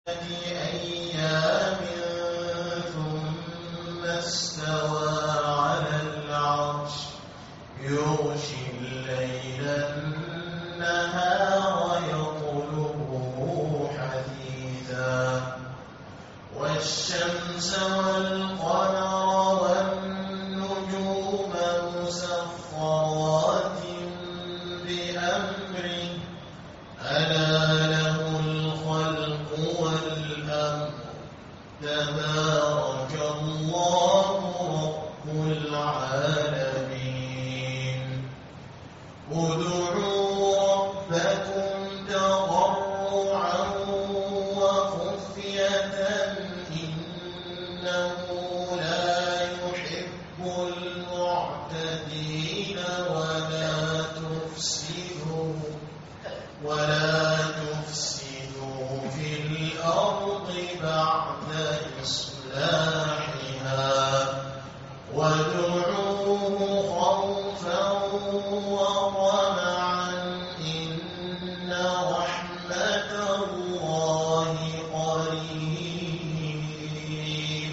أيام ثم استوى على العرش يغشي الليل النهار يطلبه حثيثا والشمس والقمر والنجوم مسخرات بأمره ألا له الخلق والأمر تبارك الله رب العالمين ادعوا ربكم تضرعا وخفية إنه لا يحب المعتدين ولا تفسدوا في الأرض بعد إصلاحها وادعوه خوفا وطمعا إن رحمة الله قريب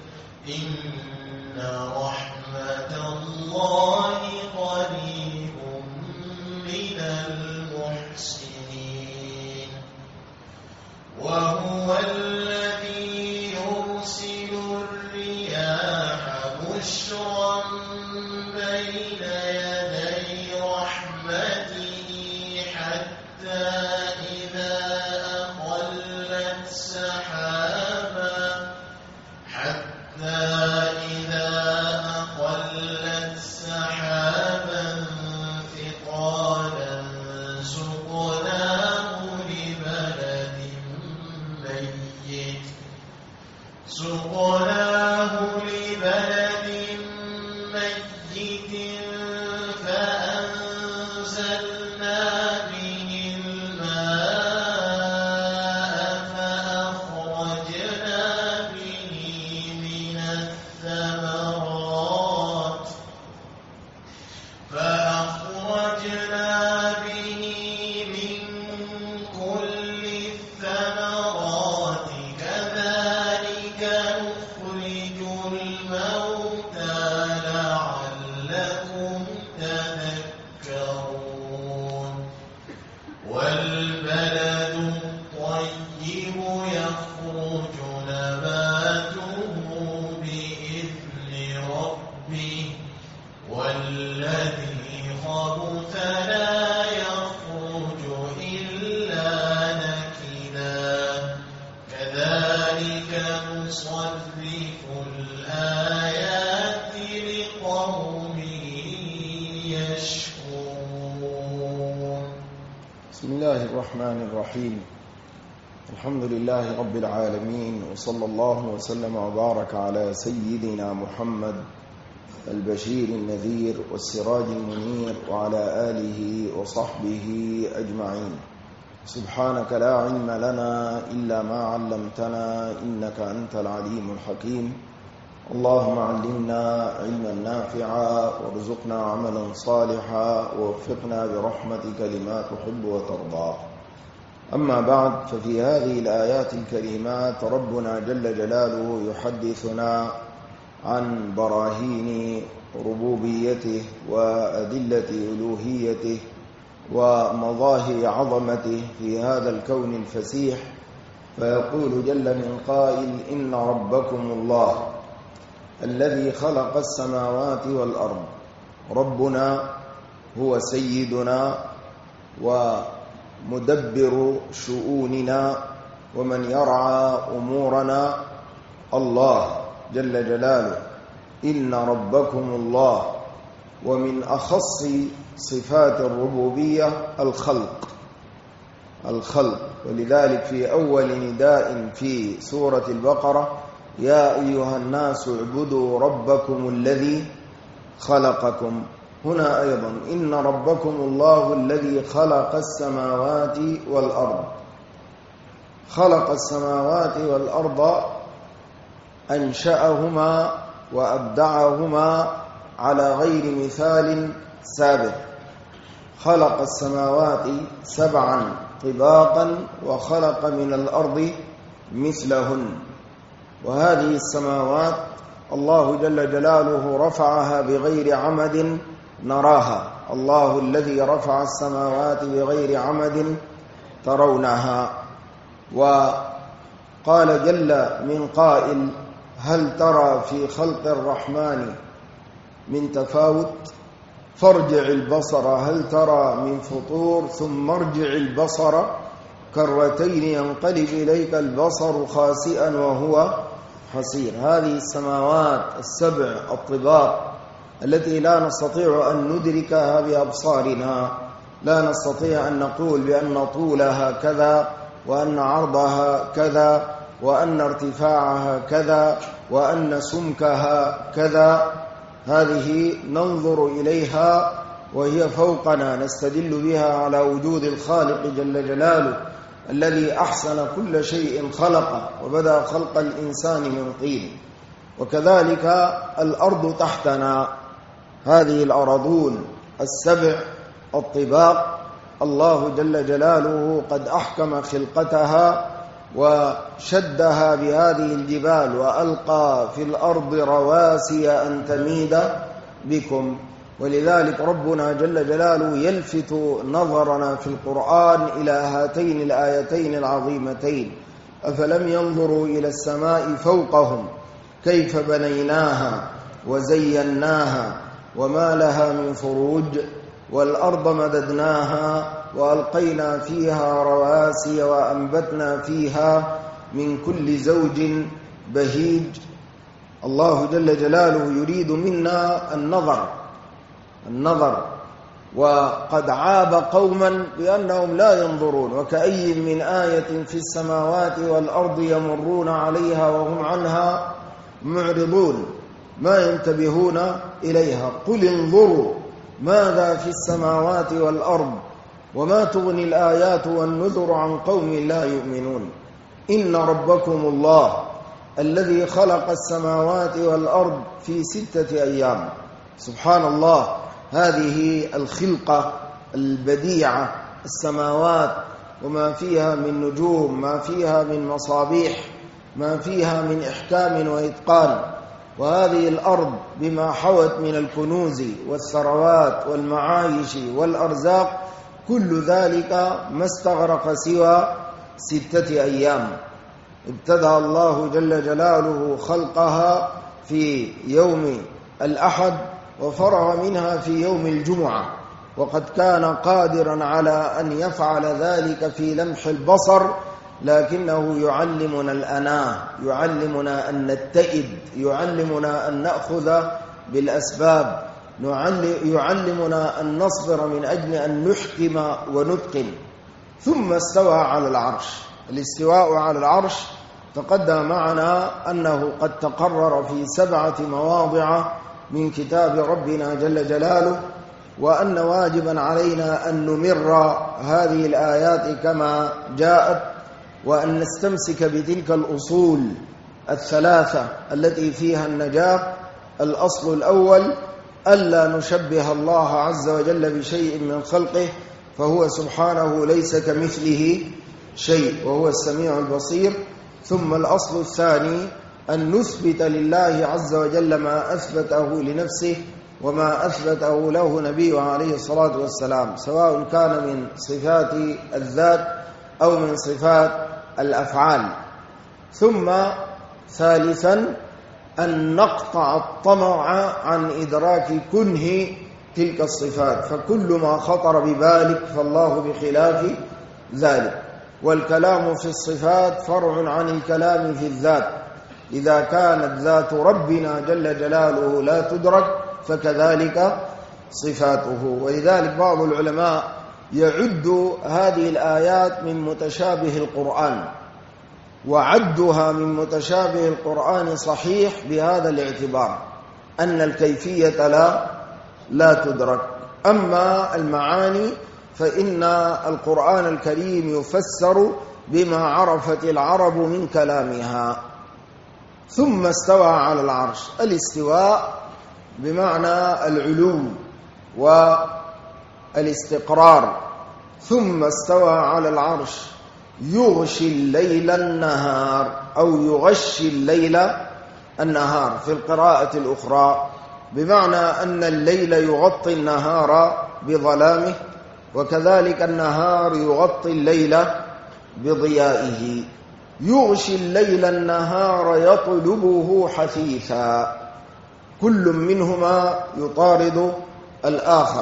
من المحسنين وهو الذي يرسل الرياح بشرا بين يدي رحمته حتى إذا أقلت سحابا ثقالا سقناه لبلد ميت فأنزلنا به الماء فأخرجنا به من كل الثمرات كذلك نخرج الموتى لعلكم تذكرون والبلد الطيب يخرج نباته بإذن ربه والذي خبث لا يخرج إلا نكدا كذلك نصرف الآيات لقوم يشكرون. بسم الله الرحمن الرحيم. الحمد لله رب العالمين، وصلى الله وسلم وبارك على سيدنا محمد البشير النذير والسراج المنير وعلى آله وصحبه أجمعين. سبحانك لا علم لنا إلا ما علمتنا إنك أنت العليم الحكيم. اللهم علمنا علما نافعا وارزقنا عملا صالحا ووفقنا برحمتك لما تحب وترضى. أما بعد، ففي هذه الآيات الكريمات ربنا جل جلاله يحدثنا عن براهين ربوبيته وأدلة ألوهيته ومظاهر عظمته في هذا الكون الفسيح، فيقول جل من قائل: إن ربكم الله الذي خلق السماوات والأرض. ربنا هو سيدنا ومدبر شؤوننا ومن يرعى أمورنا الله جل جلاله. إن ربكم الله. ومن أخص صفات الربوبية الخلق، ولذلك في أول نداء في سورة البقرة: يا أيها الناس اعبدوا ربكم الذي خلقكم. هنا أيضا إن ربكم الله الذي خلق السماوات والأرض. خلق السماوات والأرض، أنشأهما وأبدعهما على غير مثال سابق. خلق السماوات 7 طباقا وخلق من الأرض مثلهن. وهذه السماوات الله جل جلاله رفعها بغير عمد نراها، الله الذي رفع السماوات بغير عمد ترونها. وقال جل من قائل: هل ترى في خلق الرحمن من تفاوت؟ فارجع البصر هل ترى من فطور ثم ارجع البصر كرتين ينقلب إليك البصر خاسئا وهو حسير. هذه السماوات السبع الطباق التي لا نستطيع أن ندركها بأبصارنا، لا نستطيع أن نقول بأن طولها كذا وأن عرضها كذا وأن ارتفاعها كذا وأن سمكها كذا. هذه ننظر إليها وهي فوقنا، نستدل بها على وجود الخالق جل جلاله الذي أحسن كل شيء خلقه وبدأ خلق الإنسان من طين. وكذلك الأرض تحتنا، هذه الأراضون السبع الطباق الله جل جلاله قد أحكم خلقتها وشدها بهذه الجبال وألقى في الأرض رواسي أن تميد بكم. ولذلك ربنا جل جلاله يلفت نظرنا في القرآن إلى هاتين الآيتين العظيمتين: أفلم ينظروا إلى السماء فوقهم كيف بنيناها وزيناها وما لها من فروج والأرض مددناها وألقينا فيها رواسي وأنبتنا فيها من كل زوج بهيج. الله جل جلاله يريد منا النظر، وقد عاب قوما بأنهم لا ينظرون: وكأي من آية في السماوات والأرض يمرون عليها وهم عنها معرضون ما ينتبهون إليها. قل انظروا ماذا في السماوات والأرض وما تغني الآيات والنذر عن قوم لا يؤمنون. إن ربكم الله الذي خلق السماوات والأرض في 6 أيام. سبحان الله، هذه الخلقة البديعة، السماوات وما فيها من نجوم، ما فيها من مصابيح، ما فيها من إحكام وإتقان، وهذه الأرض بما حوت من الكنوز والثروات والمعايش والأرزاق، كل ذلك ما استغرق سوى 6 أيام. ابتدأ الله جل جلاله خلقها في يوم الأحد وفرغ منها في يوم الجمعة، وقد كان قادرا على أن يفعل ذلك في لمح البصر، لكنه يعلمنا الأناة، يعلمنا أن نتئد، يعلمنا أن نأخذ بالأسباب، يعلمنا أن نصبر من أجل أن نحكم ونتقن. ثم استوى على العرش. الاستواء على العرش تقدم معنا أنه قد تقرر في 7 مواضع من كتاب ربنا جل جلاله، وأن واجبا علينا أن نمر هذه الآيات كما جاءت، وأن نستمسك بتلك الأصول 3 التي فيها النجاة. الأصل الأول: ألا نشبه الله عز وجل بشيء من خلقه، فهو سبحانه ليس كمثله شيء وهو السميع البصير. ثم الأصل الثاني: أن نثبت لله عز وجل ما أثبته لنفسه وما أثبته له نبيه عليه الصلاة والسلام، سواء كان من صفات الذات أو من صفات الأفعال. ثم ثالثا: أن نقطع الطمع عن إدراك كنه تلك الصفات، فكل ما خطر ببالك فالله بخلاف ذلك. والكلام في الصفات فرع عن الكلام في الذات، إذا كانت ذات ربنا جل جلاله لا تدرك فكذلك صفاته. ولذلك بعض العلماء يعد هذه الآيات من متشابه القرآن، وعدها من متشابه القرآن صحيح بهذا الاعتبار أن الكيفية لا تدرك. أما المعاني فإن القرآن الكريم يفسر بما عرفت العرب من كلامها. ثم استوى على العرش. الاستواء بمعنى العلو والاستقرار. ثم استوى على العرش يغشي الليل النهار أو يغشي الليل النهار في القراءة الأخرى، بمعنى أن الليل يغطي النهار بظلامه، وكذلك النهار يغطي الليل بضيائه. يغشي الليل النهار يطلبه حثيثا، كل منهما يطارد الآخر.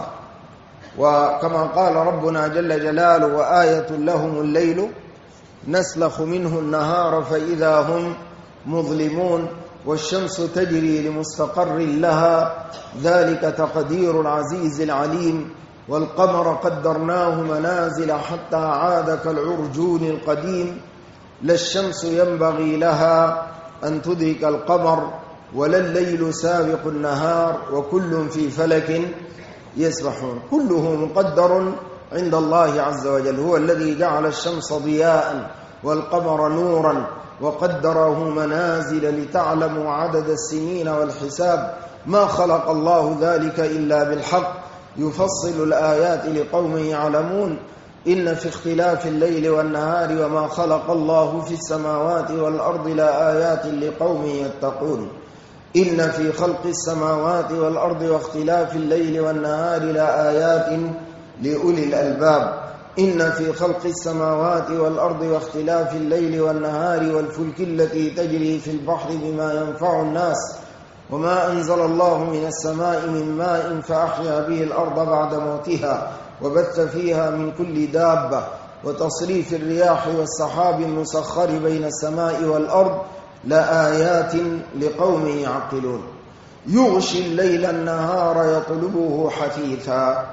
وكما قال ربنا جل جلاله: وآية لهم الليل نسلخ منه النهار فإذا هم مظلمون، والشمس تجري لمستقر لها ذلك تقدير العزيز العليم، والقمر قدرناه منازل حتى عاد كالعرجون القديم، لا الشمس ينبغي لها أن تدرك القمر ولا الليل سابق النهار وكل في فلك يسبحون. كله مقدر عند الله عز وجل، هو الذي جعل الشمس ضياء والقمر نورا وقدره منازل لتعلموا عدد السنين والحساب، ما خلق الله ذلك إلا بالحق، يفصل الآيات لقوم يعلمون. إن في اختلاف الليل والنهار وما خلق الله في السماوات والأرض لآيات لقوم يتقون. إن في خلق السماوات والأرض واختلاف الليل والنهار لآيات لأولي الألباب. إن في خلق السماوات والأرض واختلاف الليل والنهار والفلك التي تجري في البحر بما ينفع الناس وما أنزل الله من السماء من ماء فأحيا به الأرض بعد موتها وبث فيها من كل دابة وتصريف الرياح والسحاب المسخر بين السماء والأرض لآيات لقوم يعقلون. يغشي الليل النهار يطلبه حثيثا،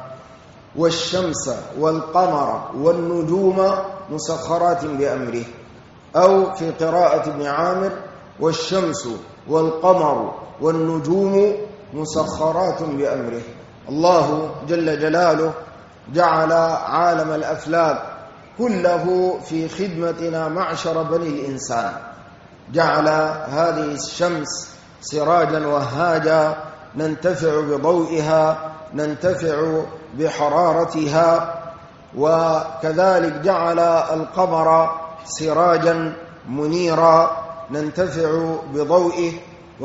والشمس والقمر والنجوم مسخرات بأمره، أو في قراءة ابن عامر: والشمس والقمر والنجوم مسخرات بأمره. الله جل جلاله جعل عالم الأفلاك كله في خدمتنا معشر بني الإنسان، جعل هذه الشمس سراجا وهاجا ننتفع بضوئها، ننتفع بحرارتها، وكذلك جعل القمر سراجا منيرا ننتفع بضوئه،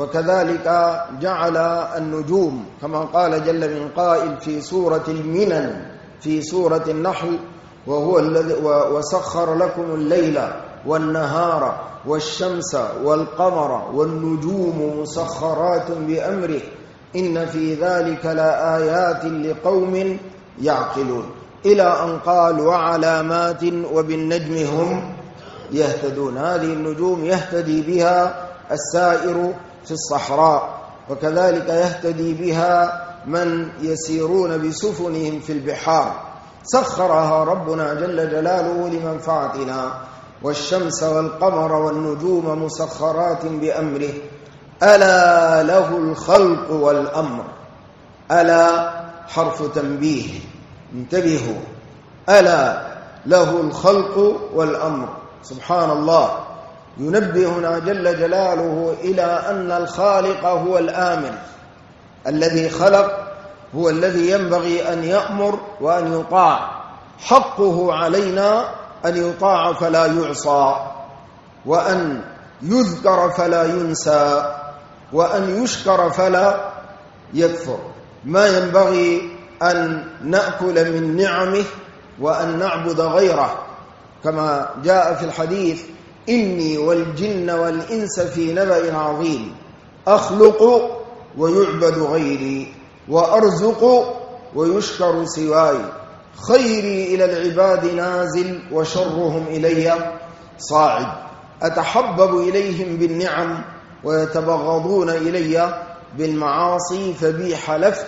وكذلك جعل النجوم كما قال جل من قائل في سورة المنن في سورة النحل: وهو الذي وسخر لكم الليل والنهار والشمس والقمر والنجوم مسخرات بأمره إن في ذلك لآيات لقوم يعقلون، إلى أن قال: وعلامات وبالنجم هم يهتدون. هذه النجوم يهتدي بها السائر في الصحراء، وكذلك يهتدي بها من يسيرون بسفنهم في البحار، سخرها ربنا جل جلاله لمنفعتنا. والشمس والقمر والنجوم مسخرات بأمره ألا له الخلق والأمر. ألا حرف تنبيه، انتبهوا، ألا له الخلق والأمر. سبحان الله، ينبهنا جل جلاله إلى أن الخالق هو الآمر، الذي خلق هو الذي ينبغي أن يأمر وأن يطاع، حقه علينا أن يطاع فلا يعصى، وأن يذكر فلا ينسى، وأن يشكر فلا يكفر. ما ينبغي أن نأكل من نعمه وأن نعبد غيره، كما جاء في الحديث: إني والجن والإنس في نبأ عظيم، أخلق ويعبد غيري، وأرزق ويشكر سواي، خيري إلى العباد نازل وشرهم إلي صاعد، أتحبب إليهم بالنعم ويتبغضون إلي بالمعاصي، فبي حلفت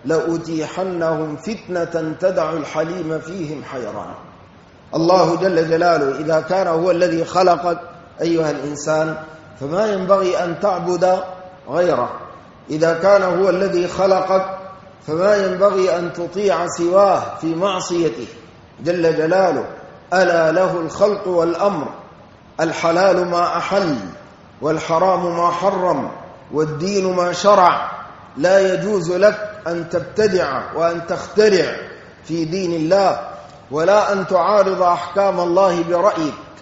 لأتيحنهم فتنة تدع الحليم فيهم حيران. الله جل جلاله إذا كان هو الذي خلقك أيها الإنسان فما ينبغي أن تعبد غيره، إذا كان هو الذي خلقك فما ينبغي أن تطيع سواه في معصيته جل جلاله. ألا له الخلق والأمر، الحلال ما أحل والحرام ما حرم والدين ما شرع، لا يجوز لك أن تبتدع وأن تخترع في دين الله، ولا أن تعارض أحكام الله برأيك،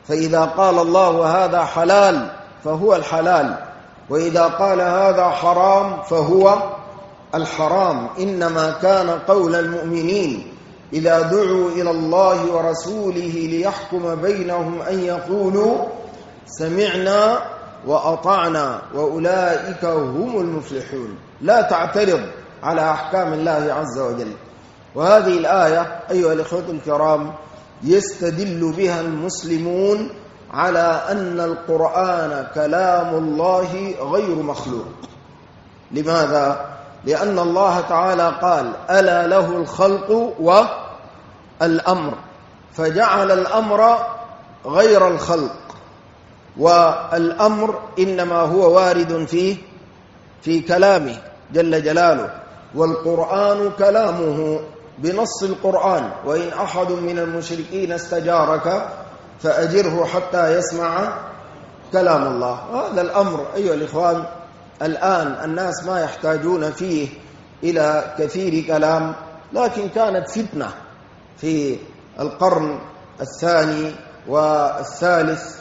فإذا قال الله هذا حلال فهو الحلال، وإذا قال هذا حرام فهو الحرام. إنما كان قول المؤمنين إذا دعوا إلى الله ورسوله ليحكم بينهم أن يقولوا سمعنا وأطعنا وأولئك هم المفلحون. لا تعترض على أحكام الله عز وجل. وهذه الآية أيها الإخوة الكرام يستدل بها المسلمون على أن القرآن كلام الله غير مخلوق. لماذا؟ لأن الله تعالى قال ألا له الخلق والأمر، فجعل الأمر غير الخلق، والأمر إنما هو وارد في كلامه جل جلاله، والقرآن كلامه بنص القرآن. وإن أحد من المشركين استجارك فأجره حتى يسمع كلام الله. هذا الأمر أيها الإخوان الآن الناس ما يحتاجون فيه إلى كثير كلام، لكن كانت فتنة في القرن الثاني والثالث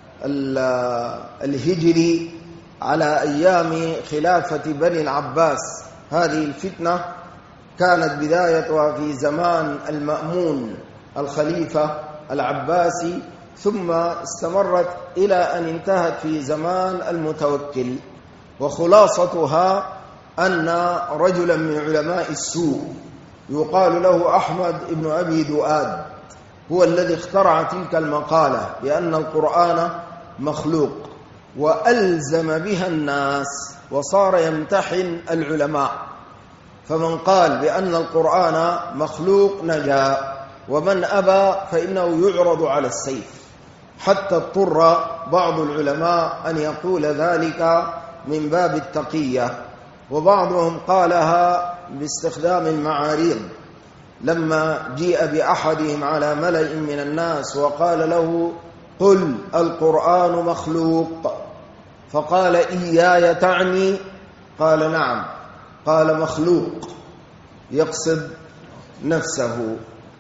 الهجري على أيام خلافة بني العباس. هذه الفتنة كانت بدايتها في زمان المأمون الخليفة العباسي، ثم استمرت إلى أن انتهت في زمان المتوكل. وخلاصتها أن رجلا من علماء السوء يقال له أحمد بن أبي دؤاد هو الذي اخترع تلك المقالة بأن القرآن مخلوق، وألزم بها الناس وصار يمتحن العلماء. فمن قال بأن القرآن مخلوق نجا، ومن أبى فإنه يعرض على السيف، حتى اضطر بعض العلماء أن يقول ذلك من باب التقية، وبعضهم قالها باستخدام المعاريض. لما جيء بأحدهم على ملأ من الناس وقال له قل القرآن مخلوق، فقال إياي تعني؟ قال نعم. قال مخلوق، يقصد نفسه.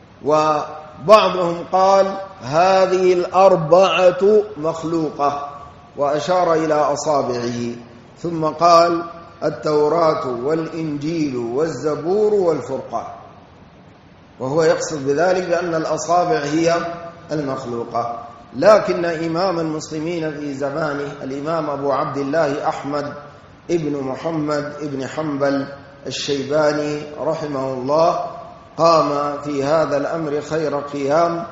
وبعضهم قال هذه الأربعة مخلوقة، وأشار إلى أصابعه، ثم قال التوراة والإنجيل والزبور والفرقان، وهو يقصد بذلك بأن الأصابع هي المخلوقة. لكن إمام المسلمين في زمانه الإمام أبو عبد الله أحمد ابن محمد ابن حنبل الشيباني رحمه الله قام في هذا الأمر خير قيام،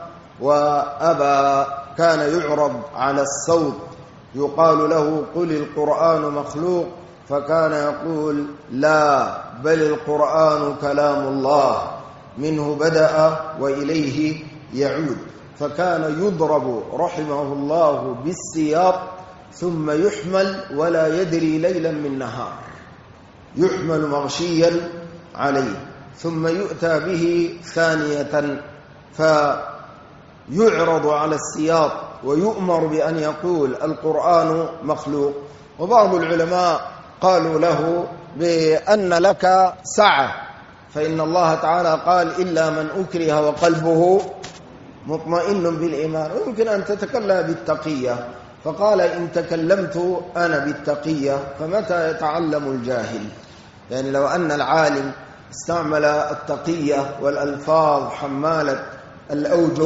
وأبى، كان يعرض على الصوت يقال له قل القرآن مخلوق، فكان يقول لا، بل القرآن كلام الله، منه بدأ وإليه يعود. فكان يضرب رحمه الله بالسياط ثم يحمل ولا يدري ليلا من نهار، يحمل مغشيا عليه، ثم يؤتى به ثانية فيعرض على السياط ويؤمر بأن يقول القرآن مخلوق. وبعض العلماء قالوا له بأن لك سعة، فإن الله تعالى قال إلا من أكره وقلبه مطمئن بالإيمان، ويمكن أن تتكلم بالتقية. فقال إن تكلمت أنا بالتقية فمتى يتعلم الجاهل؟ يعني لو أن العالم استعمل التقية والألفاظ حمالة الأوجه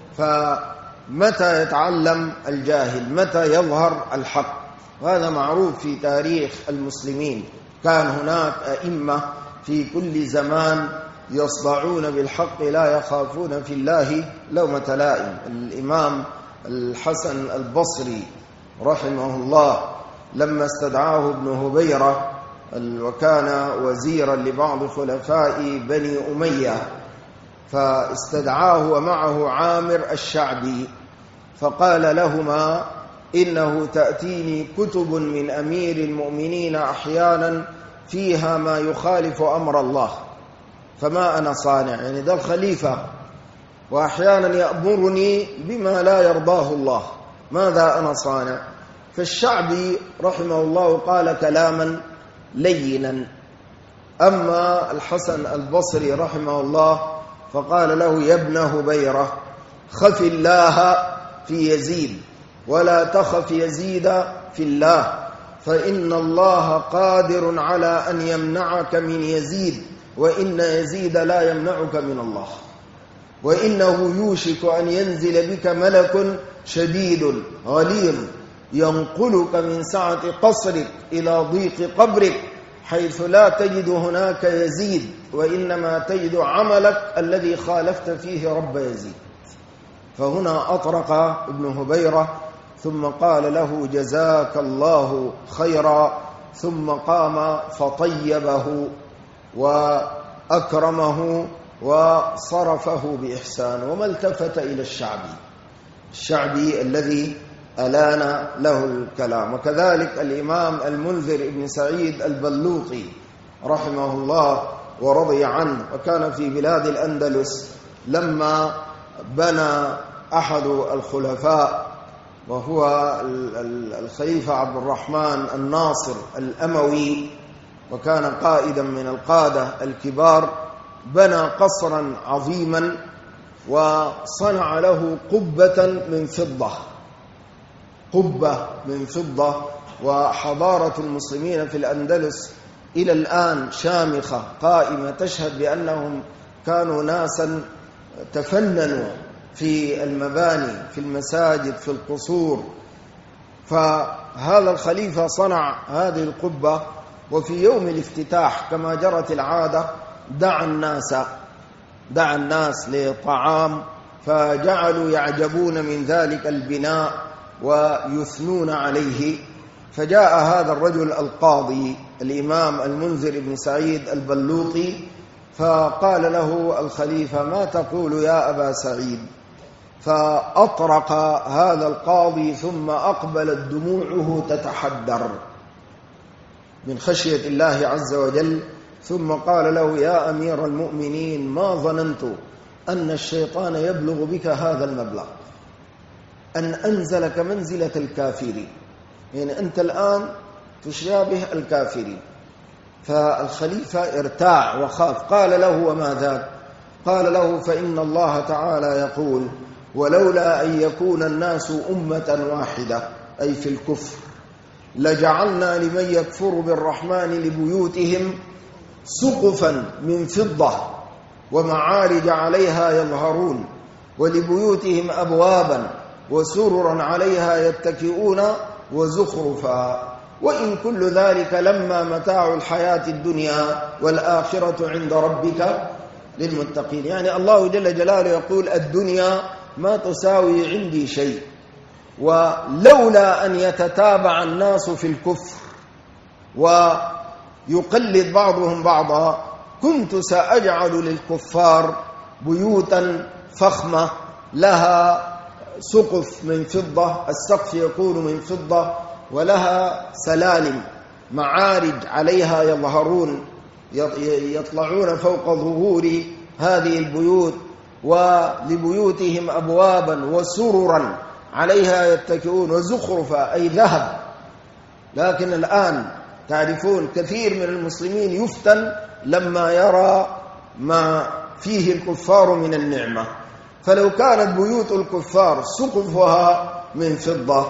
فمتى يتعلم الجاهل؟ متى يظهر الحق؟ وهذا معروف في تاريخ المسلمين، كان هناك أئمة في كل زمان يصدعون بالحق لا يخافون في الله لومة لائم. الإمام الحسن البصري رحمه الله لما استدعاه ابن هبيرة، وكان وزيرا لبعض خلفاء بني أمية، فاستدعاه ومعه عامر الشعبي، فقال لهما إنه تأتيني كتب من أمير المؤمنين أحيانا فيها ما يخالف أمر الله، فما أنا صانع؟ يعني ذا الخليفة، وأحيانا يأمرني بما لا يرضاه الله، ماذا أنا صانع؟ فالشعبي رحمه الله قال كلاما لينا. أما الحسن البصري رحمه الله فقال له يا ابن هبيرة خف الله في يزيد، ولا تخف يزيد في الله، فإن الله قادر على أن يمنعك من يزيد، وإن يزيد لا يمنعك من الله، وإنه يوشك أن ينزل بك ملك شديد غليظ ينقلك من سعة قصرك إلى ضيق قبرك، حيث لا تجد هناك يزيد، وإنما تجد عملك الذي خالفت فيه رب يزيد. فهنا أطرق ابن هبيرة ثم قال له جزاك الله خيرا، ثم قام فطيبه وأكرمه وصرفه بإحسان، وما التفت إلى الشعبي الذي ألان له الكلام. وكذلك الإمام المنذر ابن سعيد البلوطي رحمه الله ورضي عنه، وكان في بلاد الأندلس لما بنى أحد الخلفاء وهو الخليفة عبد الرحمن الناصر الأموي، وكان قائدا من القادة الكبار، بنى قصرا عظيما وصنع له قبة من فضة. وحضارة المسلمين في الأندلس إلى الآن شامخة قائمة، تشهد بأنهم كانوا ناسا تفننوا في المباني، في المساجد، في القصور. فهذا الخليفة صنع هذه القبة، وفي يوم الافتتاح كما جرت العادة دعا الناس لطعام، فجعلوا يعجبون من ذلك البناء ويثنون عليه. فجاء هذا الرجل القاضي الإمام المنذر بن سعيد البلوطي، فقال له الخليفة ما تقول يا أبا سعيد؟ فأطرق هذا القاضي ثم أقبلت دموعه تتحدر من خشية الله عز وجل، ثم قال له يا أمير المؤمنين ما ظننت أن الشيطان يبلغ بك هذا المبلغ، أن أنزلك منزلة الكافرين، يعني أنت الآن تشابه الكافرين. فالخليفة ارتاع وخاف. قال له وما ذاك؟ قال له فإن الله تعالى يقول ولولا أن يكون الناس أمة واحدة، أي في الكفر، لجعلنا لمن يكفر بالرحمن لبيوتهم سقفا من فضة ومعارج عليها يظهرون، ولبيوتهم أبوابا وسررا عليها يتكئون وزخرفا، وإن كل ذلك لما متاع الحياة الدنيا والآخرة عند ربك للمتقين. يعني الله جل جلاله يقول الدنيا ما تساوي عندي شيء، ولولا أن يتتابع الناس في الكفر ويقلد بعضهم بعضا كنت سأجعل للكفار بيوتا فخمة لها سقف من فضة، السقف يكون من فضة، ولها سلالم معارج عليها يظهرون يطلعون فوق ظهور هذه البيوت، ولبيوتهم أبوابا وسررا عليها يتكئون وزخرفا أي ذهب. لكن الآن تعرفون كثير من المسلمين يفتن لما يرى ما فيه الكفار من النعمة، فلو كانت بيوت الكفار سقفها من فضة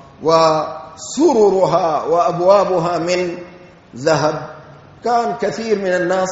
وسررها وأبوابها من ذهب كان كثير من الناس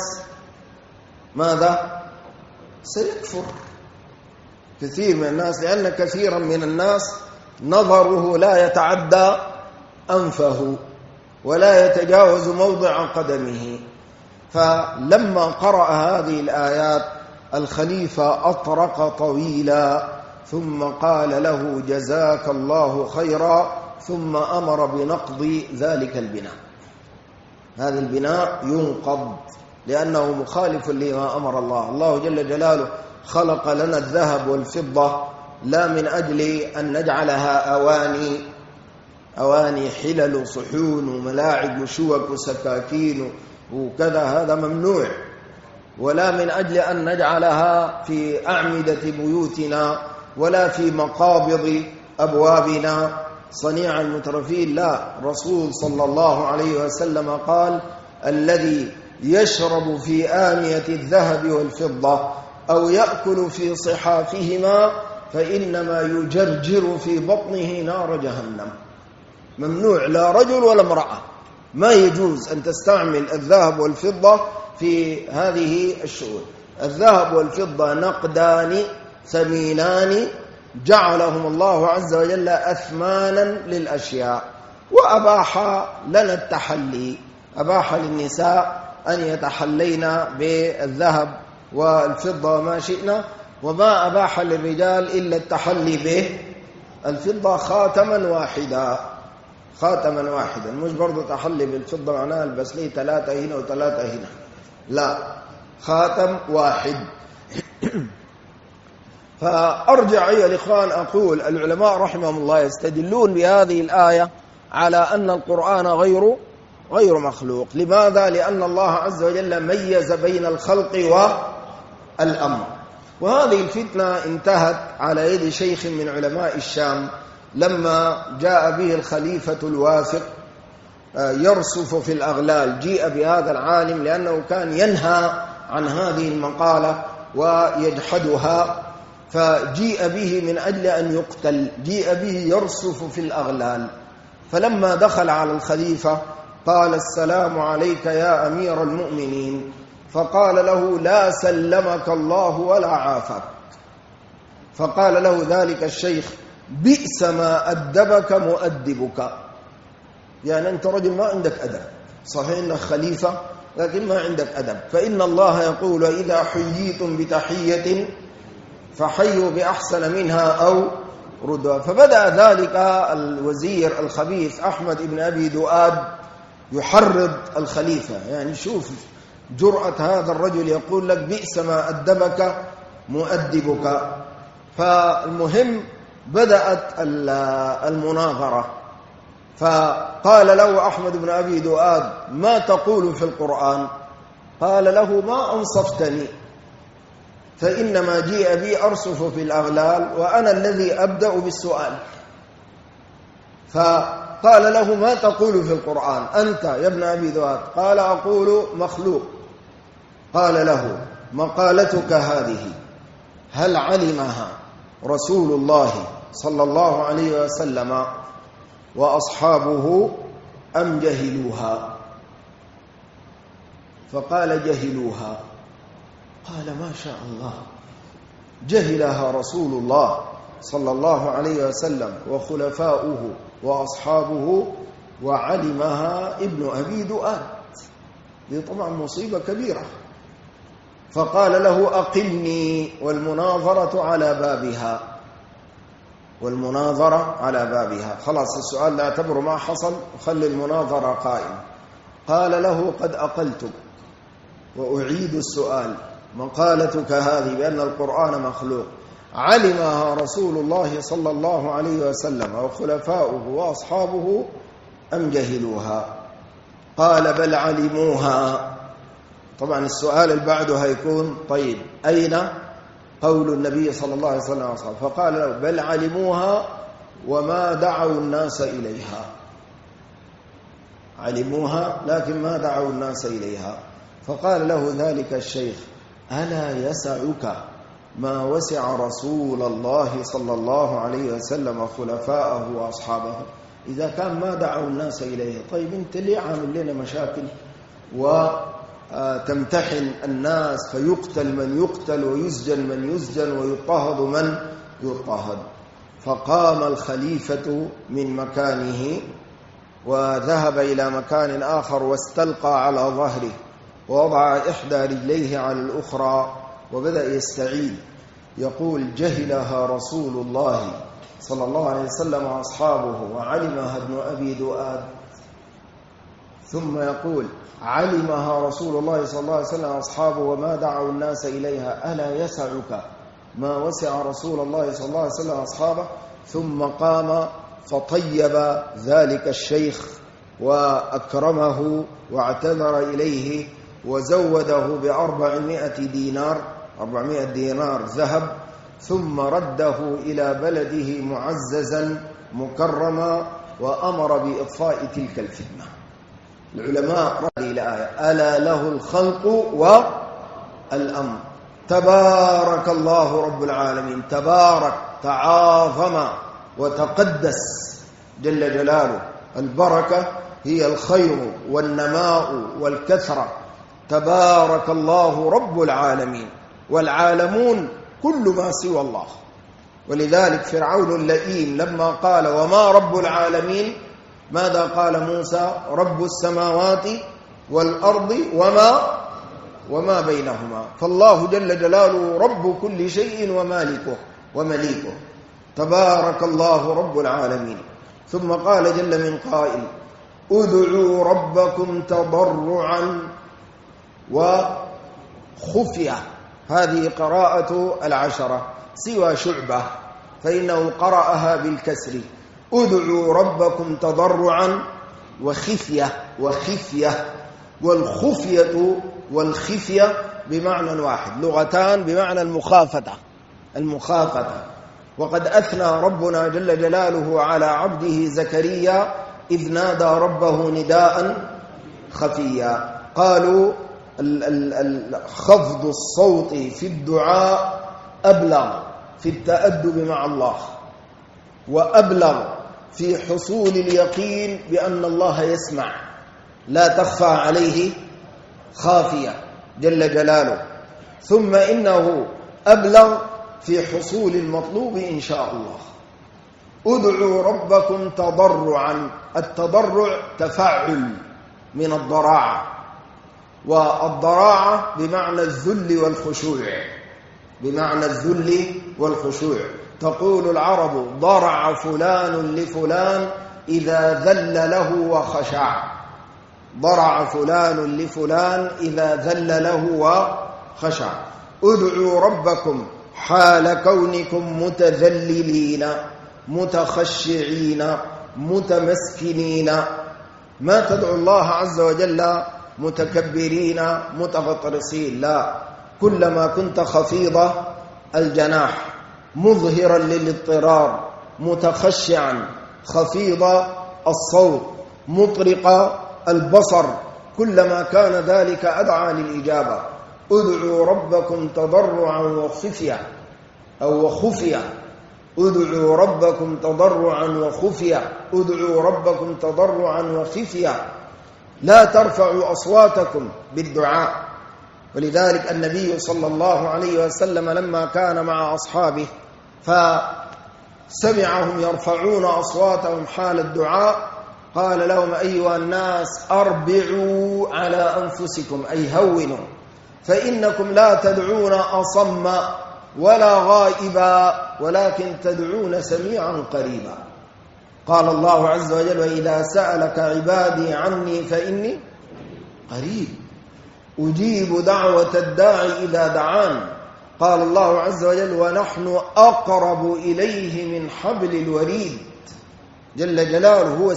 ماذا؟ سيكفر كثير من الناس، لأن كثيرا من الناس نظره لا يتعدى أنفه ولا يتجاوز موضع قدمه. فلما قرأ هذه الآيات الخليفة أطرق طويلا ثم قال له جزاك الله خيرا، ثم أمر بنقض ذلك البناء. هذا البناء ينقض لأنه مخالف لما أمر الله. الله جل جلاله خلق لنا الذهب والفضة لا من أجل أن نجعلها أواني حلل وصحون وملاعب وشوك وسكاكين وكذا، هذا ممنوع، ولا من أجل أن نجعلها في أعمدة بيوتنا ولا في مقابض أبوابنا صنيع المترفين. لا، رسول صلى الله عليه وسلم قال الذي يشرب في آنية الذهب والفضة أو يأكل في صحافهما فإنما يجرجر في بطنه نار جهنم. ممنوع، لا رجل ولا امرأة، ما يجوز أن تستعمل الذهب والفضة في هذه الشؤون. الذهب والفضة نقدان ثمينان جعلهم الله عز وجل أثمانا للأشياء، وأباح لنا التحلي، أباح للنساء أن يتحلين بالذهب والفضة وما شئنا، وما أباح للرجال إلا التحلي به الفضة خاتما واحدا، خاتما واحدا. مش برضو تحلي بالفضة معناها البس لي 3 هنا و3 هنا، لا، خاتم واحد. فأرجع أيها الإخوان أقول العلماء رحمهم الله يستدلون بهذه الآية على أن القرآن غير مخلوق. لماذا؟ لأن الله عز وجل ميز بين الخلق والأمر. وهذه الفتنة انتهت على يد شيخ من علماء الشام لما جاء به الخليفة الواثق يرصف في الأغلال. جيء بهذا العالم لأنه كان ينهى عن هذه المقالة ويجحدها، فجيء به من أجل أن يقتل، جيء به يرصف في الأغلال. فلما دخل على الخليفة قال: السلام عليك يا أمير المؤمنين. فقال له: لا سلمك الله ولا عافك. فقال له ذلك الشيخ: بئس ما أدبك مؤدبك. يعني أنت رجل ما عندك أدب، صحيح أنك خليفة لكن ما عندك أدب. فإن الله يقول: إذا حييتم بتحية فحيوا بأحسن منها أو ردوها. فبدأ ذلك الوزير الخبيث أحمد بن أبي دؤاد يحرض الخليفة. يعني شوف جرأة هذا الرجل، يقول لك: بئس ما أدبك مؤدبك. فالمهم بدأت المناظرة. فقال له أحمد بن أبي دؤاد: ما تقول في القرآن؟ قال له: ما أنصفتني، فإنما جيء بي أرصف في الأغلال وأنا الذي أبدأ بالسؤال. فقال له: ما تقول في القرآن أنت يا ابن أبي دؤاد؟ قال: أقول مخلوق. قال له: مقالتك هذه هل علمها رسول الله صلى الله عليه وسلم وأصحابه أم جهلوها؟ فقال: جهلوها. قال: ما شاء الله، جهلها رسول الله صلى الله عليه وسلم وخلفاؤه وأصحابه وعلمها ابن أبي دؤاد. دي طبعا مصيبة كبيرة. فقال له: أقمني، والمناظرة على بابها، والمناظرة على بابها. خلاص السؤال لا اعتبره ما حصل وخلي المناظرة قائمة. قال له: قد أقلتك وأعيد السؤال. مقالتك هذه بأن القرآن مخلوق علمها رسول الله صلى الله عليه وسلم وخلفاؤه وأصحابه أم جهلوها؟ قال: بل علموها. طبعا السؤال اللي بعده هيكون: طيب أين قول النبي صلى الله عليه وسلم وأصحابه؟ فقال له: بل علموها وما دعوا الناس إليها. علموها لكن ما دعوا الناس إليها. فقال له ذلك الشيخ: ألا يسعك ما وسع رسول الله صلى الله عليه وسلم وخلفاءه وأصحابه؟ إذا كان ما دعوا الناس إليه، طيب أنت ليه عامل لنا مشاكل وتمتحن الناس فيقتل من يقتل ويسجن من يسجن ويضطهد من يضطهد؟ فقام الخليفة من مكانه وذهب إلى مكان آخر واستلقى على ظهره ووضع إحدى رجليه على الأخرى وبدأ يستعيد، يقول: جهلها رسول الله صلى الله عليه وسلم وأصحابه وعلمها ابن أبي دؤاد. ثم يقول: علمها رسول الله صلى الله عليه وسلم وأصحابه وما دعوا الناس إليها. ألا يسعك ما وسع رسول الله صلى الله عليه وسلم وأصحابه؟ ثم قام فطيب ذلك الشيخ وأكرمه واعتذر إليه وزوده ب400 دينار، 400 دينار ذهب، ثم رده إلى بلده معززا مكرما وأمر بإطفاء تلك الفتنة. العلماء رأي الآية: ألا له الخلق والأمر. تبارك الله رب العالمين، تبارك تعاظم وتقدس جل جلاله. البركة هي الخير والنماء والكثرة. تبارك الله رب العالمين، والعالمون كل ما سوى الله. ولذلك فرعون اللئيم لما قال وما رب العالمين، ماذا قال موسى؟ رب السماوات والأرض وما بينهما. فالله جل جلاله رب كل شيء ومليكه. تبارك الله رب العالمين. ثم قال جل من قائل ادعوا ربكم تضرعا وخفية. هذه قراءة العشرة سوى شعبة فإنه قرأها بالكسر. ادعوا ربكم تضرعا وخفية. والخفية والخفية بمعنى واحد، لغتان بمعنى المخافة. وقد أثنى ربنا جل جلاله على عبده زكريا إذ نادى ربه نداء خفيا. قالوا خفض الصوت في الدعاء أبلغ في التأدب مع الله، وأبلغ في حصول اليقين بأن الله يسمع لا تخفى عليه خافية جل جلاله. ثم إنه أبلغ في حصول المطلوب إن شاء الله. ادعوا ربكم تضرعا. التضرع تفعل من الضراعة، والضراعة بمعنى الذل والخشوع. تقول العرب ضرع فلان لفلان إذا ذل له وخشع. ضرع فلان لفلان إذا ذل له وخشع. ادعوا ربكم حال كونكم متذللين متخشعين متمسكنين. ما تدعو الله عز وجل متكبرين متغطرسين، لا، كلما كنت خفيض الجناح مظهرا للاضطرار متخشعا خفيض الصوت مطرق البصر، كلما كان ذلك أدعى للإجابة. ادعوا ربكم تضرعا وخفية أو وخفية. ادعوا ربكم تضرعا وخفية. ادعوا ربكم تضرعا وخفية. لا ترفعوا أصواتكم بالدعاء. ولذلك النبي صلى الله عليه وسلم لما كان مع أصحابه فسمعهم يرفعون أصواتهم حال الدعاء قال لهم أيها الناس أربعوا على أنفسكم، أي هونوا، فإنكم لا تدعون أصم ولا غائبا ولكن تدعون سميعا قريبا. قال الله عز وجل وإذا سألك عبادي عني فإني قريب أجيب دعوة الداعي إذا دعان. قال الله عز وجل ونحن أقرب إليه من حبل الوريد. جل جلاله هو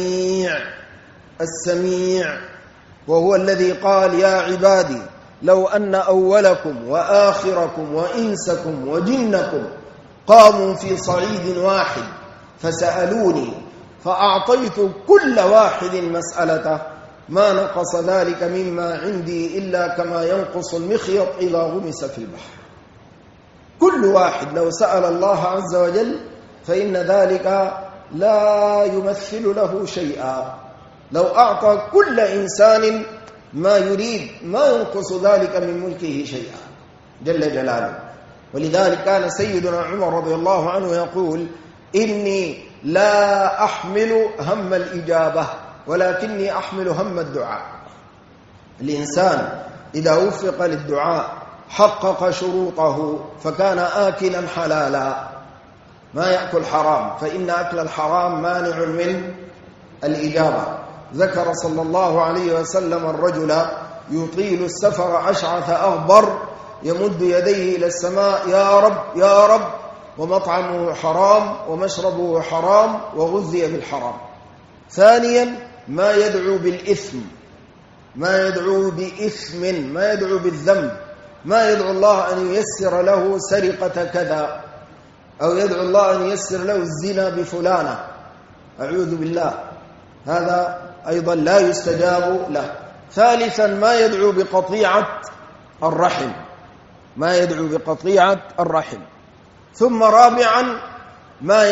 السميع، وهو الذي قال يا عبادي لو أن أولكم وآخركم وإنسكم وجنكم قاموا في صعيد واحد فسألوني فأعطيت كل واحد مسألته ما نقص ذلك مما عندي إلا كما ينقص المخيط إذا غمس في البحر. كل واحد لو سأل الله عز وجل فإن ذلك لا يمثل له شيئا. لو أعطى كل إنسان ما يريد ما ينقص ذلك من ملكه شيئا جل جلاله. ولذلك كان سيدنا عمر رضي الله عنه يقول إني لا أحمل هم الإجابة ولكني أحمل هم الدعاء. الإنسان إذا وفق للدعاء حقق شروطه فكان آكلا حلالا ما يأكل حرام، فإن أكل الحرام مانع من الإجابة. ذكر صلى الله عليه وسلم الرجل يطيل السفر أشعث أغبر يمد يديه إلى السماء يا رب يا رب، ومطعمه حرام ومشربه حرام وغذي بالحرام. ثانيا ما يدعو بالإثم، ما يدعو بإثم، ما يدعو بالذنب، ما يدعو الله أن ييسر له سرقة كذا أو يدعو الله أن ييسر له الزنا بفلانة، أعوذ بالله، هذا أيضا لا يستجاب له. ثالثا ما يدعو بقطيعة الرحم، ما يدعو بقطيعة الرحم. ثم رابعا ما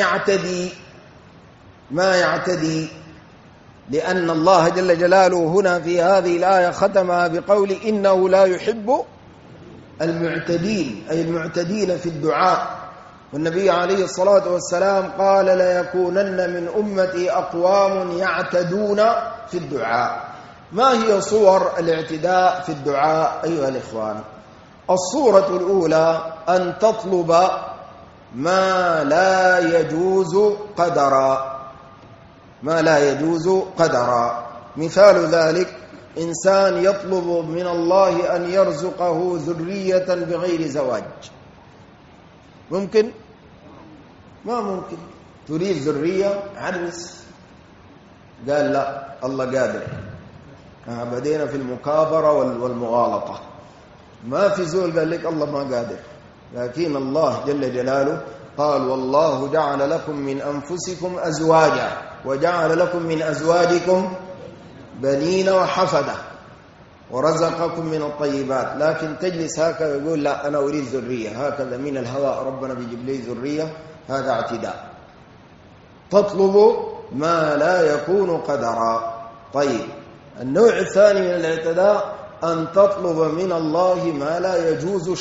يعتدي لأن الله جل جلاله هنا في هذه الآية ختمها بقول إنه لا يحب المعتدين، أي المعتدين في الدعاء. والنبي عليه الصلاة والسلام قال ليكونن من أمتي أقوام يعتدون في الدعاء. ما هي صور الاعتداء في الدعاء أيها الإخوان؟ الصورة الأولى أن تطلب ما لا يجوز قدرا. مثال ذلك إنسان يطلب من الله أن يرزقه ذرية بغير زواج. ممكن؟ ما ممكن. تريد ذرية عرس، قال لا الله قادر. بدينا في المكابرة والمغالطة. ما في زول قال لك الله ما قادر، لكن الله جل جلاله قال والله جعل لكم من أنفسكم أزواجا وجعل لكم من أزواجكم بنين وحفدة ورزقكم من الطيبات. لكن تجلس هكذا يقول لا أنا أريد ذرية هكذا من الهواء، ربنا بيجيب لي ذرية، هذا اعتداء. تطلب ما لا يكون قدرا. طيب، النوع الثاني من الاعتداء أن تطلب من الله ما لا يجوز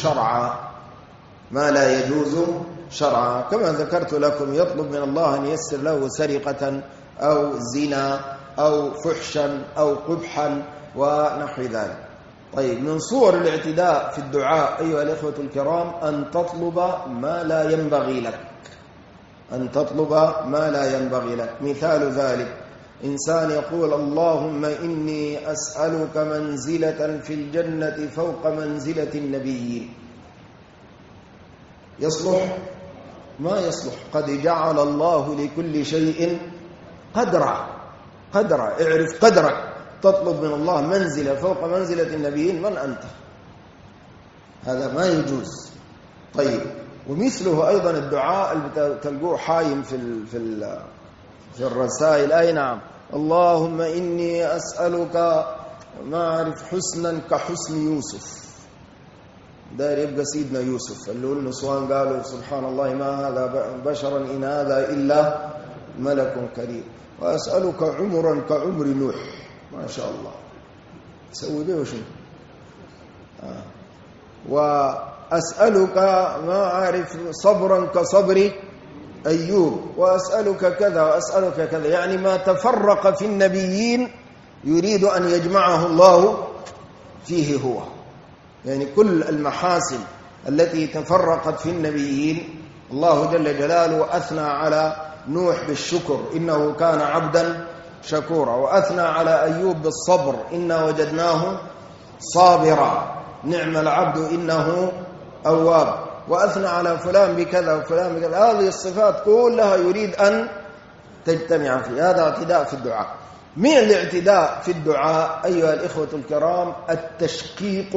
شرعا، كما ذكرت لكم يطلب من الله أن ييسر له سرقة أو زنا أو فحشا أو قبحا ونحو ذلك. طيب، من صور الاعتداء في الدعاء أيها الإخوة الكرام أن تطلب ما لا ينبغي لك. مثال ذلك إنسان يقول اللهم إني أسألك منزلة في الجنة فوق منزلة النبيين. يصلح؟ ما يصلح. قد جعل الله لكل شيء قدرا. اعرف قدرك. تطلب من الله منزلة فوق منزلة النبيين، من أنت؟ هذا ما يجوز. طيب، ومثله أيضا الدعاء اللي تلقوه حايم في الرسائل. أي نعم، اللهم إني أسألك ما أعرف حسنا كحسن يوسف. داير يبقى سيدنا يوسف اللي النسوان قالوا سبحان الله ما هذا بشرا إن هذا إلا ملك كريم. وأسألك عمرا كعمر نوح. ما شاء الله، تسوي به وشو. وأسألك ما أعرف صبرا كصبر أيوب، وأسألك كذا وأسألك كذا. يعني ما تفرق في النبيين يريد أن يجمعه الله فيه هو. يعني كل المحاسن التي تفرقت في النبيين الله جل جلاله أثنى على نوح بالشكر إنه كان عبدا شكورا، وأثنى على أيوب بالصبر إنا وجدناه صابرا نعم العبد إنه أواب، وأثنى على فلان بكذا وفلان بكذا. هذه الصفات كلها يريد أن تجتمع في هذا اعتداء في الدعاء. من الاعتداء في الدعاء أيها الإخوة الكرام التشقيق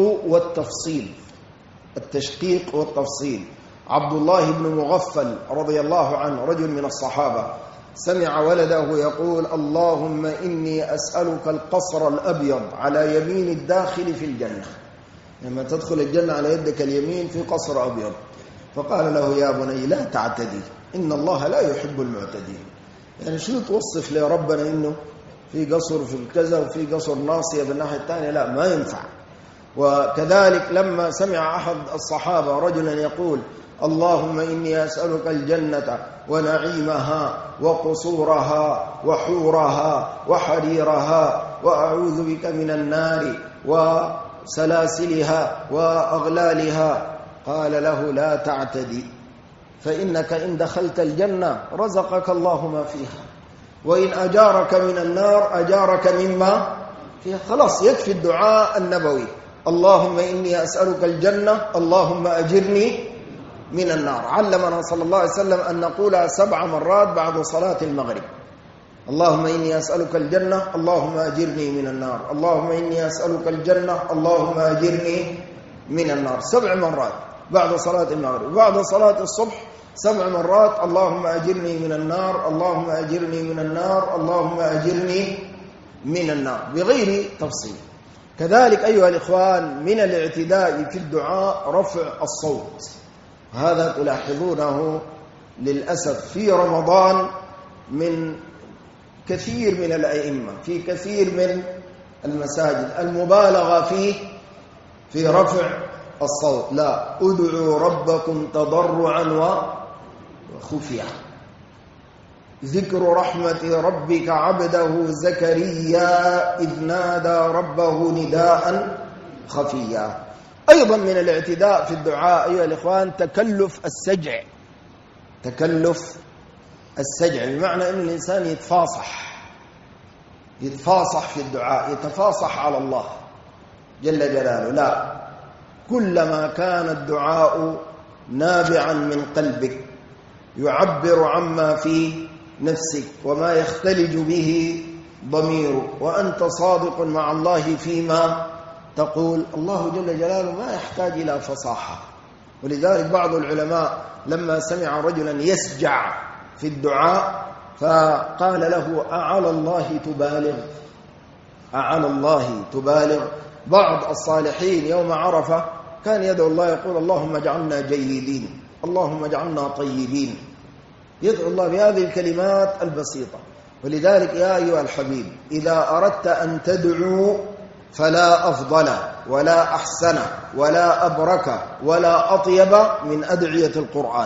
والتفصيل. عبد الله بن مغفل رضي الله عنه رجل من الصحابة سمع ولده يقول اللهم إني أسألك القصر الأبيض على يمين الداخل في الجنة. لما تدخل الجنة على يدك اليمين في قصر أبيض. فقال له يا بني لا تعتدي إن الله لا يحب المعتدين. يعني شو توصف لربنا إنه في قصر في الكذا وفي قصر ناصية بالناحية الثانية؟ لا، ما ينفع. وكذلك لما سمع أحد الصحابة رجلا يقول اللهم إني أسألك الجنة ونعيمها وقصورها وحورها وحريرها وأعوذ بك من النار وسلاسلها وأغلالها. قال له لا تعتدي فإنك إن دخلت الجنة رزقك الله ما فيها، وإن أجارك من النار أجارك مما فيها. خلاص يكفي الدعاء النبوي اللهم إني أسألك الجنة اللهم أجرني من النار. علمنا صلى الله عليه وسلم أن نقولها 7 مرات بعد صلاة المغرب. اللهم إني أسألك الجنة اللهم أجرني من النار، اللهم إني أسألك الجنة اللهم أجرني من النار 7 مرات بعد صلاة المغرب. وبعد صلاة الصبح 7 مرات اللهم أجرني من النار اللهم أجرني من النار اللهم أجرني من النار بغير تفصيل. كذلك أيها الإخوان من الاعتداء في الدعاء رفع الصوت. هذا تلاحظونه للأسف في رمضان من كثير من الأئمة، في كثير من المساجد المبالغة فيه في رفع الصوت. لا، ادعوا ربكم تضرعا وخفيا. ذكر رحمة ربك عبده زكريا إذ نادى ربه نداء خفيا. أيضا من الاعتداء في الدعاء أيها الإخوان تكلف السجع. تكلف السجع بمعنى أن الإنسان يتفاصح في الدعاء، يتفاصح على الله جل جلاله. لا، كلما كان الدعاء نابعا من قلبك يعبر عما في نفسك وما يختلج به ضميرك وأنت صادق مع الله فيما تقول، الله جل جلاله ما يحتاج إلى فصاحة. ولذلك بعض العلماء لما سمع رجلا يسجع في الدعاء فقال له أعلى الله تبالغ، أعلى الله تبالغ. بعض الصالحين يوم عرفة كان يدعو الله يقول اللهم اجعلنا جيدين، اللهم اجعلنا طيبين، يدعو الله بهذه الكلمات البسيطة. ولذلك يا أيها الحبيب إذا أردت أن تدعو فلا أفضل ولا أحسن ولا أبرك ولا أطيب من أدعية القرآن.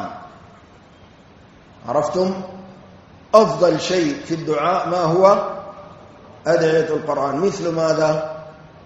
عرفتم؟ أفضل شيء في الدعاء ما هو؟ أدعية القرآن. مثل ماذا؟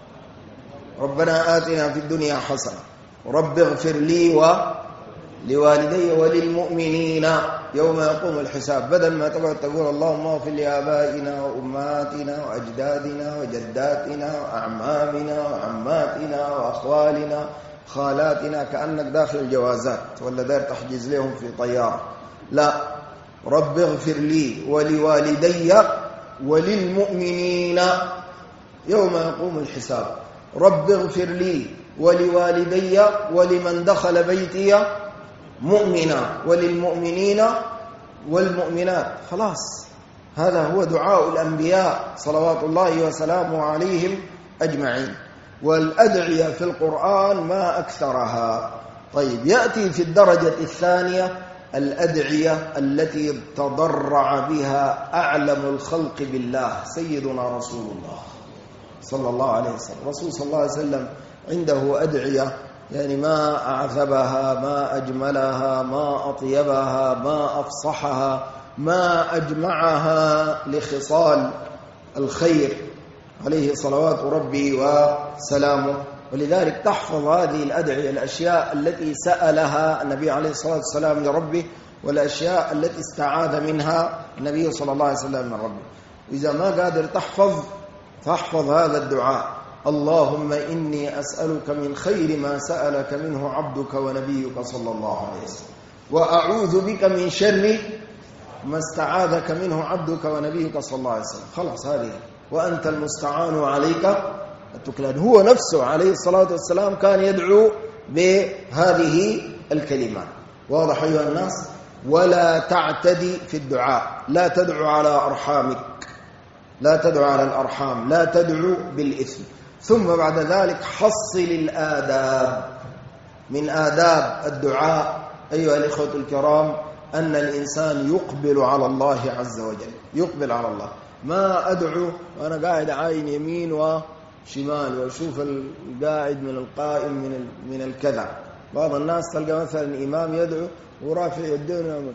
ربنا آتنا في الدنيا حسنة ورب اغفر لي ولوالدي وللمؤمنين يوم يقوم الحساب، بدل ما تقعد تقول اللهم اغفر لآبائنا وأمهاتنا وأجدادنا وجداتنا وأعمامنا وعماتنا وأخوالنا خالاتنا، كأنك داخل الجوازات ولا داير تحجز لهم في طيارة. لا، رب اغفر لي ولوالدي وللمؤمنين يوم يقوم الحساب. رب اغفر لي ولوالدي ولمن دخل بيتي مؤمنا وللمؤمنين والمؤمنات. خلاص، هذا هو دعاء الأنبياء صلوات الله وسلامه عليهم أجمعين. والأدعية في القرآن ما أكثرها. طيب، يأتي في الدرجة الثانية الأدعية التي تضرع بها أعلم الخلق بالله سيدنا رسول الله صلى الله عليه وسلم. رسول صلى الله عليه وسلم عنده أدعية يعني ما أعذبها، ما أجملها، ما أطيبها، ما أفصحها، ما أجمعها لخصال الخير عليه صلوات ربي وسلامه. ولذلك تحفظ هذه الأدعية الأشياء التي سألها النبي عليه الصلاة والسلام لربه والأشياء التي استعاذ منها النبي صلى الله عليه وسلم من ربه. وإذا ما قادر تحفظ هذا الدعاء: اللهم إني أسألك من خير ما سألك منه عبدك ونبيك صلى الله عليه وسلم، وأعوذ بك من شر ما استعاذك منه عبدك ونبيك صلى الله عليه وسلم. خلاص، هذه وأنت المستعان عليك التكلان. هو نفسه عليه الصلاة والسلام كان يدعو بهذه الكلمات. واضح أيها الناس؟ ولا تعتدي في الدعاء، لا تدعو على أرحامك، لا تدعو على الأرحام، لا تدعو بالإثم. ثم بعد ذلك حصل الآداب. من آداب الدعاء أيها الإخوة الكرام أن الإنسان يقبل على الله عز وجل، يقبل على الله. ما أدعو وأنا قاعد عاين يمين وشمال وأشوف القاعد من القائم من الكذا. بعض الناس تلقى مثلا إمام يدعو ورافع يدينا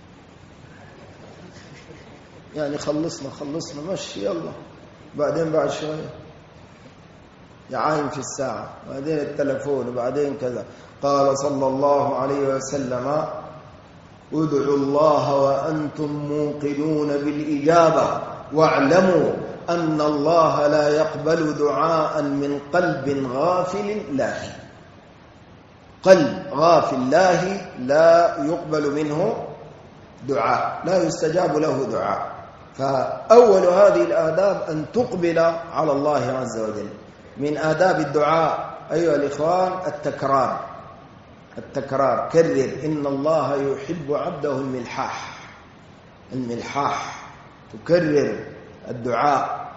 يعني خلصنا مشي يلا، بعدين بعد شوية يعاين في الساعة، بعدين التلفون، وبعدين كذا. قال صلى الله عليه وسلم: ادعوا الله وأنتم موقنون بالإجابة واعلموا أن الله لا يقبل دعاء من قلب غافل لاهي. قلب غافل لاهي لا يقبل منه دعاء، لا يستجاب له دعاء. فأول هذه الآداب أن تقبل على الله عز وجل. من آداب الدعاء أيها الإخوان التكرار. كرر، إن الله يحب عبده الملحاح. تكرر الدعاء.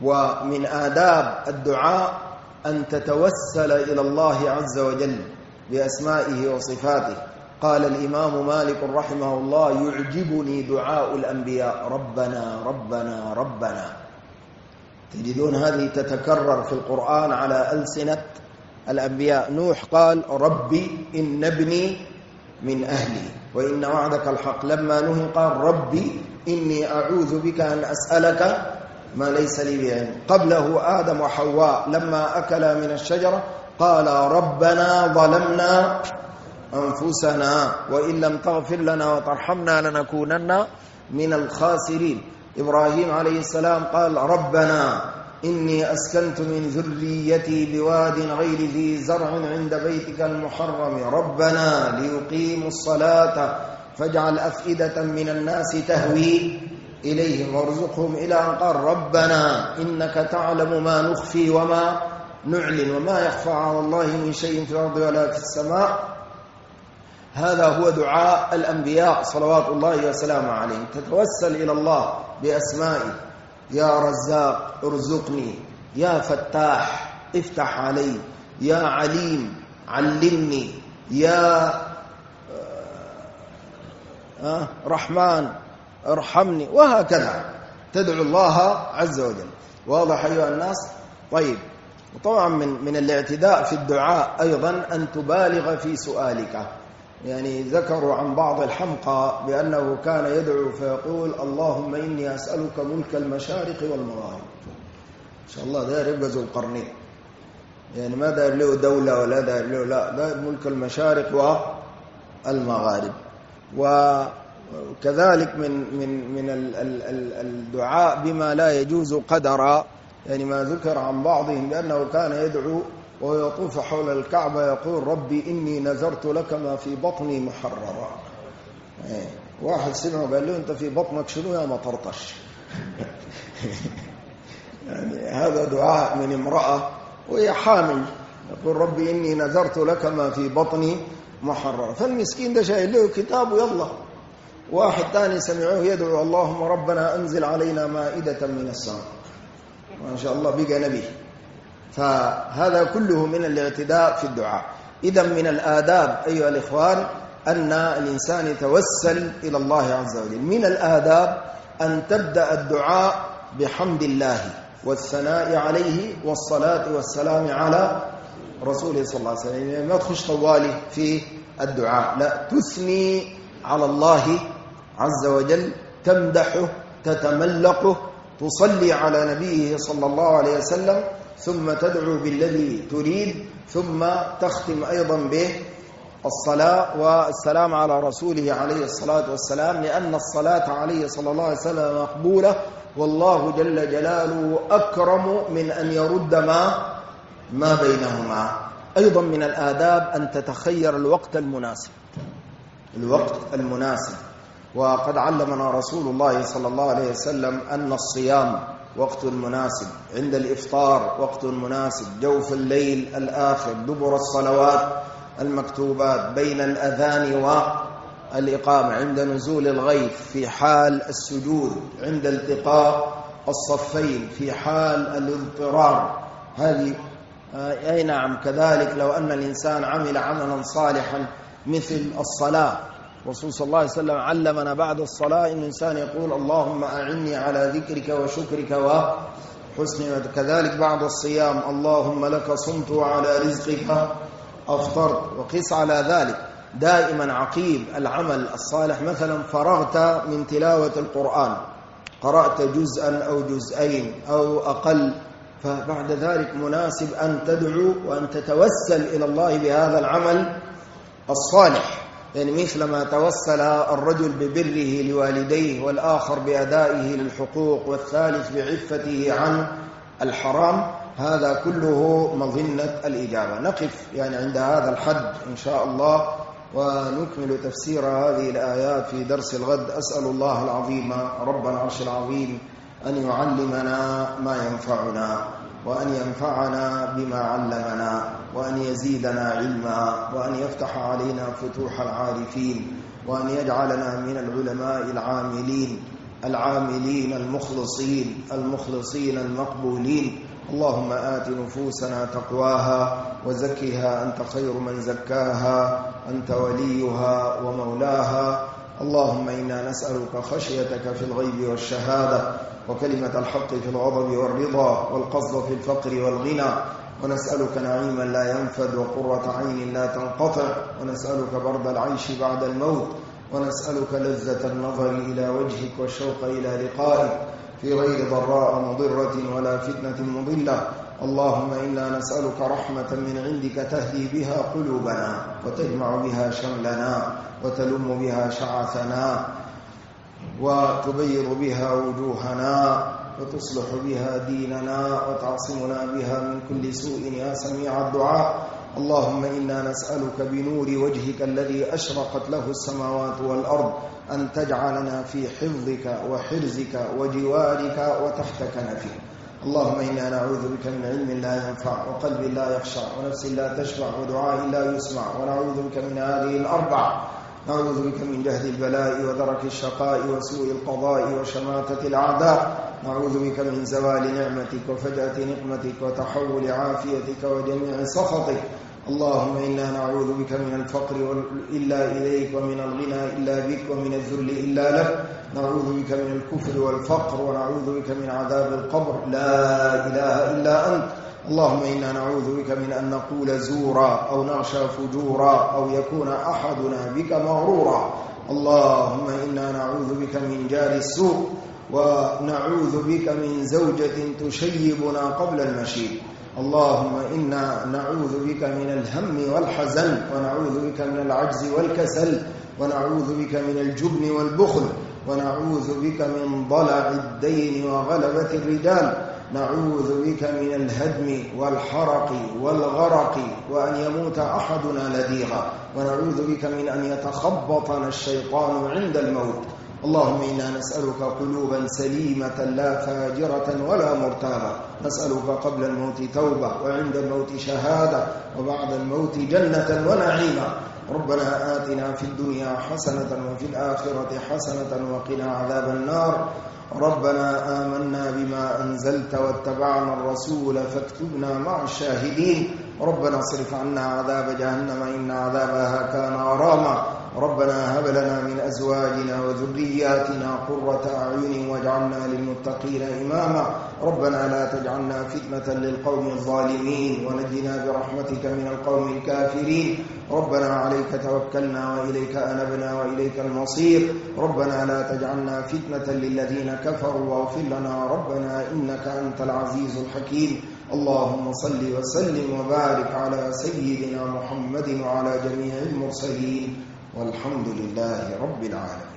ومن آداب الدعاء أن تتوسل إلى الله عز وجل بأسمائه وصفاته. قال الإمام مالك رحمه الله: يعجبني دعاء الأنبياء ربنا ربنا ربنا. تجدون هذه تتكرر في القرآن على ألسنة الأنبياء. نوح قال: ربي إن ابني من أهلي وإن وعدك الحق. لما نهي قال: ربي إني أعوذ بك أن أسألك ما ليس لي بعلم. قبله آدم وحواء لما أكلا من الشجرة قال: ربنا ظلمنا أنفسنا وإن لم تغفر لنا وترحمنا لنكونن من الخاسرين. إبراهيم عليه السلام قال: ربنا إني أسكنت من ذريتي بواد غير ذي زرع عند بيتك المحرم ربنا ليقيموا الصلاة فاجعل أفئدة من الناس تهوي إليهم وارزقهم إلى أن قال: ربنا إنك تعلم ما نخفي وما نعلن وما يخفى على الله من شيء في الأرض ولا في السماء. هذا هو دعاء الأنبياء صلوات الله وسلامه عليهم. تتوسل إلى الله بأسمائه: يا رزاق ارزقني، يا فتاح افتح علي، يا عليم علمني، يا رحمن ارحمني، وهكذا تدعو الله عز وجل. واضح أيها الناس؟ طيب، وطبعا من الاعتداء في الدعاء أيضا أن تبالغ في سؤالك. يعني ذكروا عن بعض الحمقى بأنه كان يدعو فيقول: اللهم إني أسألك ملك المشارق والمغارب. إن شاء الله داير يبقى ذو القرنين، يعني ما داير له دولة ولا داير له، لا، داير ملك المشارق والمغارب. وكذلك من الدعاء بما لا يجوز قدرا، يعني ما ذكر عن بعضهم بأنه كان يدعو وهو يطوف حول الكعبة يقول: ربي إني نذرت لك ما في بطني محررا. واحد سمعه قال له: أنت في بطنك شنو يا مطرطش؟ يعني هذا دعاء من امرأة وهي حامل، يقول: ربي إني نذرت لك ما في بطني محررا. فالمسكين ده شايل له كتاب ويلا. واحد ثاني سمعوه يدعو: اللهم ربنا أنزل علينا مائدة من السماء. ما شاء الله بقى نبي. فهذا كله من الاعتداء في الدعاء. إذا من الآداب أيها الإخوان أن الإنسان يتوسل إلى الله عز وجل. من الآداب أن تبدأ الدعاء بحمد الله والثناء عليه والصلاة والسلام على رسوله صلى الله عليه وسلم. يعني ما تخش طوالي في الدعاء، لا، تثني على الله عز وجل، تمدحه، تتملقه، تصلي على نبيه صلى الله عليه وسلم، ثم تدعو بالذي تريد، ثم تختم أيضا به الصلاة والسلام على رسوله عليه الصلاة والسلام، لأن الصلاة عليه صلى الله عليه وسلم مقبولة، والله جل جلاله أكرم من أن يرد ما بينهما. أيضا من الآداب أن تتخير الوقت المناسب. وقد علمنا رسول الله صلى الله عليه وسلم أن الصيام وقت مناسب، عند الإفطار وقت مناسب، جوف الليل الآخر، دبر الصلوات المكتوبات، بين الأذان والإقامة، عند نزول الغيث، في حال السجود، عند التقاء الصفين، في حال الاضطرار. هذه أي نعم. كذلك لو أن الإنسان عمل عملا صالحا مثل الصلاة، الرسول صلى الله عليه وسلم علمنا بعد الصلاة إن الإنسان يقول: اللهم أعني على ذكرك وشكرك وحسن. كذلك بعد الصيام: اللهم لك صمت وعلى رزقك أفطرت. وقس على ذلك دائما عقيب العمل الصالح، مثلا فرغت من تلاوة القرآن، قرأت جزءا أو جزئين أو أقل، فبعد ذلك مناسب أن تدعو وأن تتوسل إلى الله بهذا العمل الصالح. يعني مثل ما توسل الرجل ببره لوالديه، والآخر بأدائه للحقوق، والثالث بعفته عن الحرام، هذا كله مظنة الإجابة. نقف يعني عند هذا الحد إن شاء الله، ونكمل تفسير هذه الآيات في درس الغد. أسأل الله العظيم رب العرش العظيم أن يعلمنا ما ينفعنا، وأن ينفعنا بما علمنا، وأن يزيدنا علما، وأن يفتح علينا فتوح العارفين، وأن يجعلنا من العلماء العاملين، العاملين المخلصين المقبولين. اللهم آت نفوسنا تقواها وزكها أنت خير من زكاها، أنت وليها ومولاها. اللهم إنا نسألك خشيتك في الغيب والشهادة، وكلمة الحق في الغضب والرضا، والقصد في الفقر والغنى، ونسألك نعيما لا ينفد وقرة عين لا تنقطع، ونسألك برد العيش بعد الموت، ونسألك لذة النظر إلى وجهك والشوق إلى لقائك في غير ضراء مضرة ولا فتنة مضلة. اللهم إنا نسألك رحمة من عندك تهدي بها قلوبنا، وتجمع بها شملنا، وتلم بها شعثنا، وتبيض بها وجوهنا، وتصلح بها ديننا، وتعصمنا بها من كل سوء يا سميع الدعاء. اللهم إنا نسألك بنور وجهك الذي أشرقت له السماوات والأرض أن تجعلنا في حفظك وحرزك وجوارك وتحت كنفك. اللهم إنا نعوذ بك من علم لا ينفع، وقلب لا يخشع، ونفس لا تشبع، ودعاء لا يسمع. ونعوذ بك من هذه الأربع: نعوذ بك من جهد البلاء ودرك الشقاء وسوء القضاء وشماتة الأعداء. نعوذ بك من زوال نعمتك وفجأة نقمتك وتحول عافيتك وجميع سخطك. اللهم إنا نعوذ بك من الفقر إلا إليك، ومن الغنى إلا بك، ومن الذل إلا لك. نعوذ بك من الكفر والفقر، ونعوذ بك من عذاب القبر. لا إله إلا أنت. اللهم إنا نعوذ بك من أن نقول زورا، أو نغشى فجورا، أو يكون أحدنا بك مغرورا. اللهم إنا نعوذ بك من جار السوء، ونعوذ بك من زوجة تشيبنا قبل المشيب. اللهم إنا نعوذ بك من الهم والحزن، ونعوذ بك من العجز والكسل، ونعوذ بك من الجبن والبخل، ونعوذ بك من ضلع الدين وغلبة الرجال. نعوذ بك من الهدم والحرق والغرق، وأن يموت أحدنا لديغا. ونعوذ بك من أن يتخبطنا الشيطان عند الموت. اللهم إنا نسألك قلوبا سليمة لا فاجرة ولا مرتابة. نسألك قبل الموت توبة، وعند الموت شهادة، وبعد الموت جنة ونعيما. ربنا آتنا في الدنيا حسنة وفي الآخرة حسنة وقنا عذاب النار. ربنا آمنا بما أنزلت واتبعنا الرسول فاكتبنا مع الشاهدين. ربنا اصرف عنا عذاب جهنم إن عذابها كان غراما. ربنا هب لنا من أزواجنا وذرياتنا قرة أعين واجعلنا للمتقين إماما. ربنا لا تجعلنا فتنة للقوم الظالمين، ونجنا برحمتك من القوم الكافرين. ربنا عليك توكلنا وإليك أنبنا وإليك المصير. ربنا لا تجعلنا فتنة للذين كفروا، واغفر لنا ربنا إنك أنت العزيز الحكيم. اللهم صل وسلم وبارك على سيدنا محمد وعلى جميع المرسلين، والحمد لله رب العالمين.